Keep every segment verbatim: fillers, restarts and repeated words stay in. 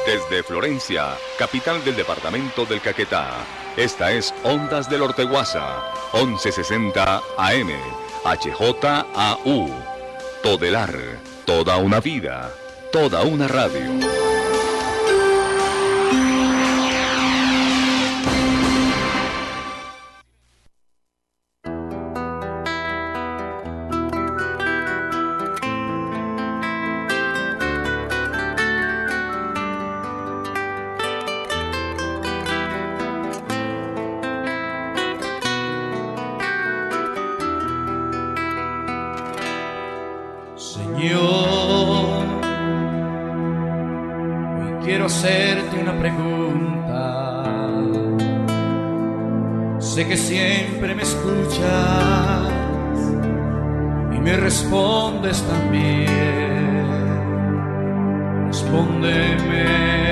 Desde Florencia, capital del departamento del Caquetá, esta es Ondas del Orteguaza, once sesenta A M, H J A U. Todelar, toda una vida, toda una radio. Señor, hoy quiero hacerte una pregunta. Sé que siempre me escuchas y me respondes también. Respóndeme,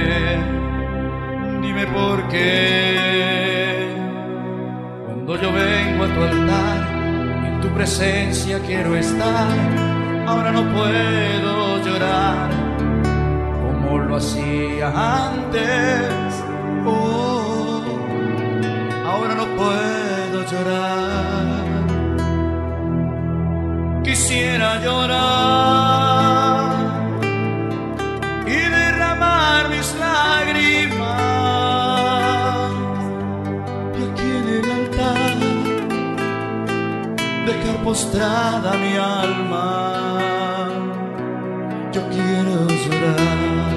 dime por qué. Cuando yo vengo a tu altar, en tu presencia quiero estar. Ahora no puedo llorar como lo hacía antes. Oh, ahora no puedo llorar. Quisiera llorar y derramar mis lágrimas y aquí en el altar dejar postrada mi alma. Yo quiero llorar,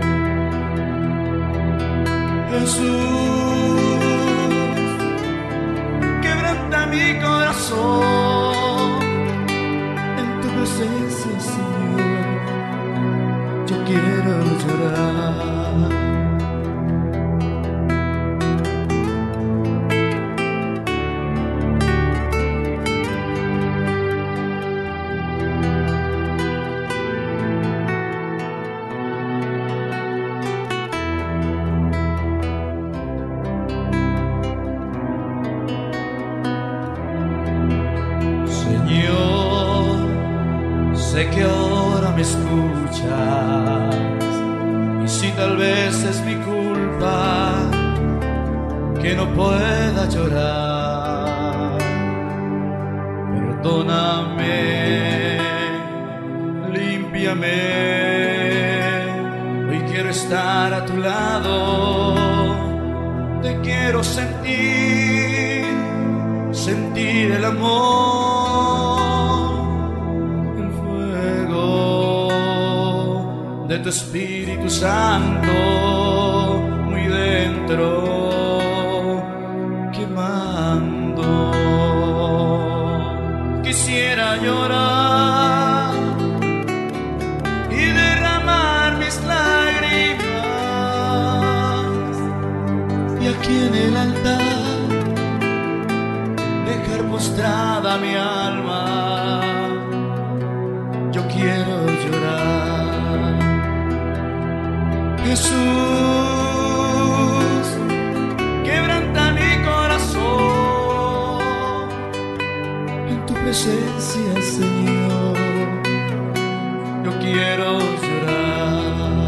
Jesús, quebranta mi corazón en tu presencia, Señor. Yo quiero llorar. Sé que ahora me escuchas y si tal vez es mi culpa que no pueda llorar, perdóname, límpiame. Hoy quiero estar a tu lado, te quiero sentir, sentir el amor. De tu Espíritu Santo muy dentro quemando. Quisiera llorar y derramar mis lágrimas y aquí en el altar dejar postrada mi alma. Yo quiero llorar. Jesús, quebranta mi corazón en tu presencia, Señor. Yo quiero llorar,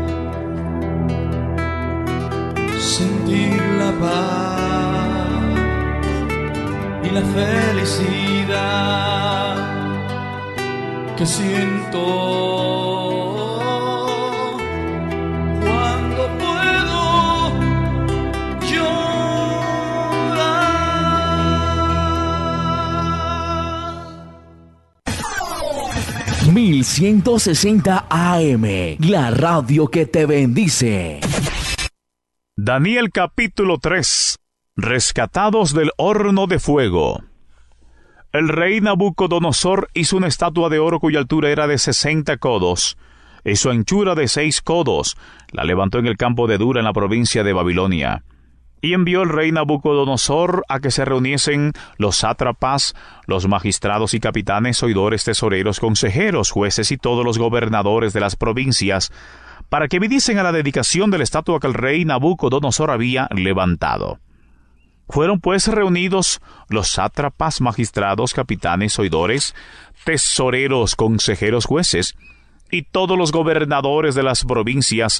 sentir la paz y la felicidad que siento mil ciento sesenta A M, la radio que te bendice. Daniel capítulo tres. Rescatados del horno de fuego. El rey Nabucodonosor hizo una estatua de oro cuya altura era de sesenta codos y su anchura de seis codos. La levantó en el campo de Dura en la provincia de Babilonia. Y envió el rey Nabucodonosor a que se reuniesen los sátrapas, los magistrados y capitanes, oidores, tesoreros, consejeros, jueces y todos los gobernadores de las provincias, para que viniesen a la dedicación de la estatua que el rey Nabucodonosor había levantado. Fueron pues reunidos los sátrapas, magistrados, capitanes, oidores, tesoreros, consejeros, jueces, y todos los gobernadores de las provincias,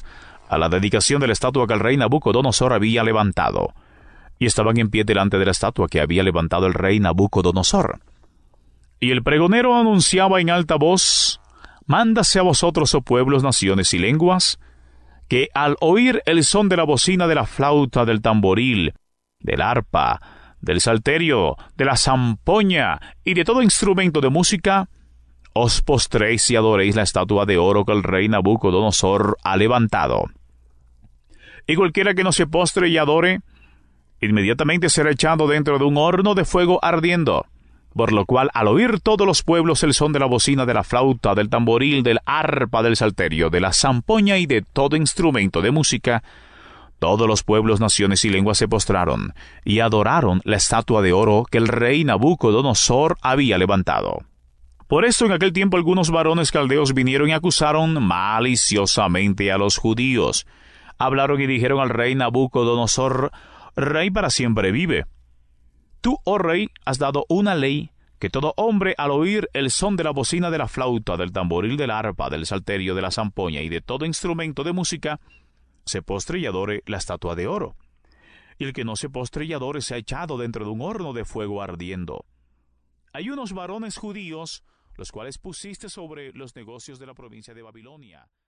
a la dedicación de la estatua que el rey Nabucodonosor había levantado, y estaban en pie delante de la estatua que había levantado el rey Nabucodonosor. Y el pregonero anunciaba en alta voz: Mándase a vosotros, oh pueblos, naciones y lenguas, que al oír el son de la bocina, de la flauta, del tamboril, del arpa, del salterio, de la zampoña y de todo instrumento de música, os postréis y adoréis la estatua de oro que el rey Nabucodonosor ha levantado. Y cualquiera que no se postre y adore, inmediatamente será echado dentro de un horno de fuego ardiendo. Por lo cual, al oír todos los pueblos el son de la bocina, de la flauta, del tamboril, del arpa, del salterio, de la zampoña y de todo instrumento de música, todos los pueblos, naciones y lenguas se postraron y adoraron la estatua de oro que el rey Nabucodonosor había levantado. Por esto en aquel tiempo algunos varones caldeos vinieron y acusaron maliciosamente a los judíos. Hablaron y dijeron al rey Nabucodonosor: Rey para siempre vive. Tú, oh rey, has dado una ley que todo hombre al oír el son de la bocina, de la flauta, del tamboril, del arpa, del salterio, de la zampoña y de todo instrumento de música, se postre y adore la estatua de oro. Y el que no se postre y adore se ha echado dentro de un horno de fuego ardiendo. Hay unos varones judíos, los cuales pusiste sobre los negocios de la provincia de Babilonia.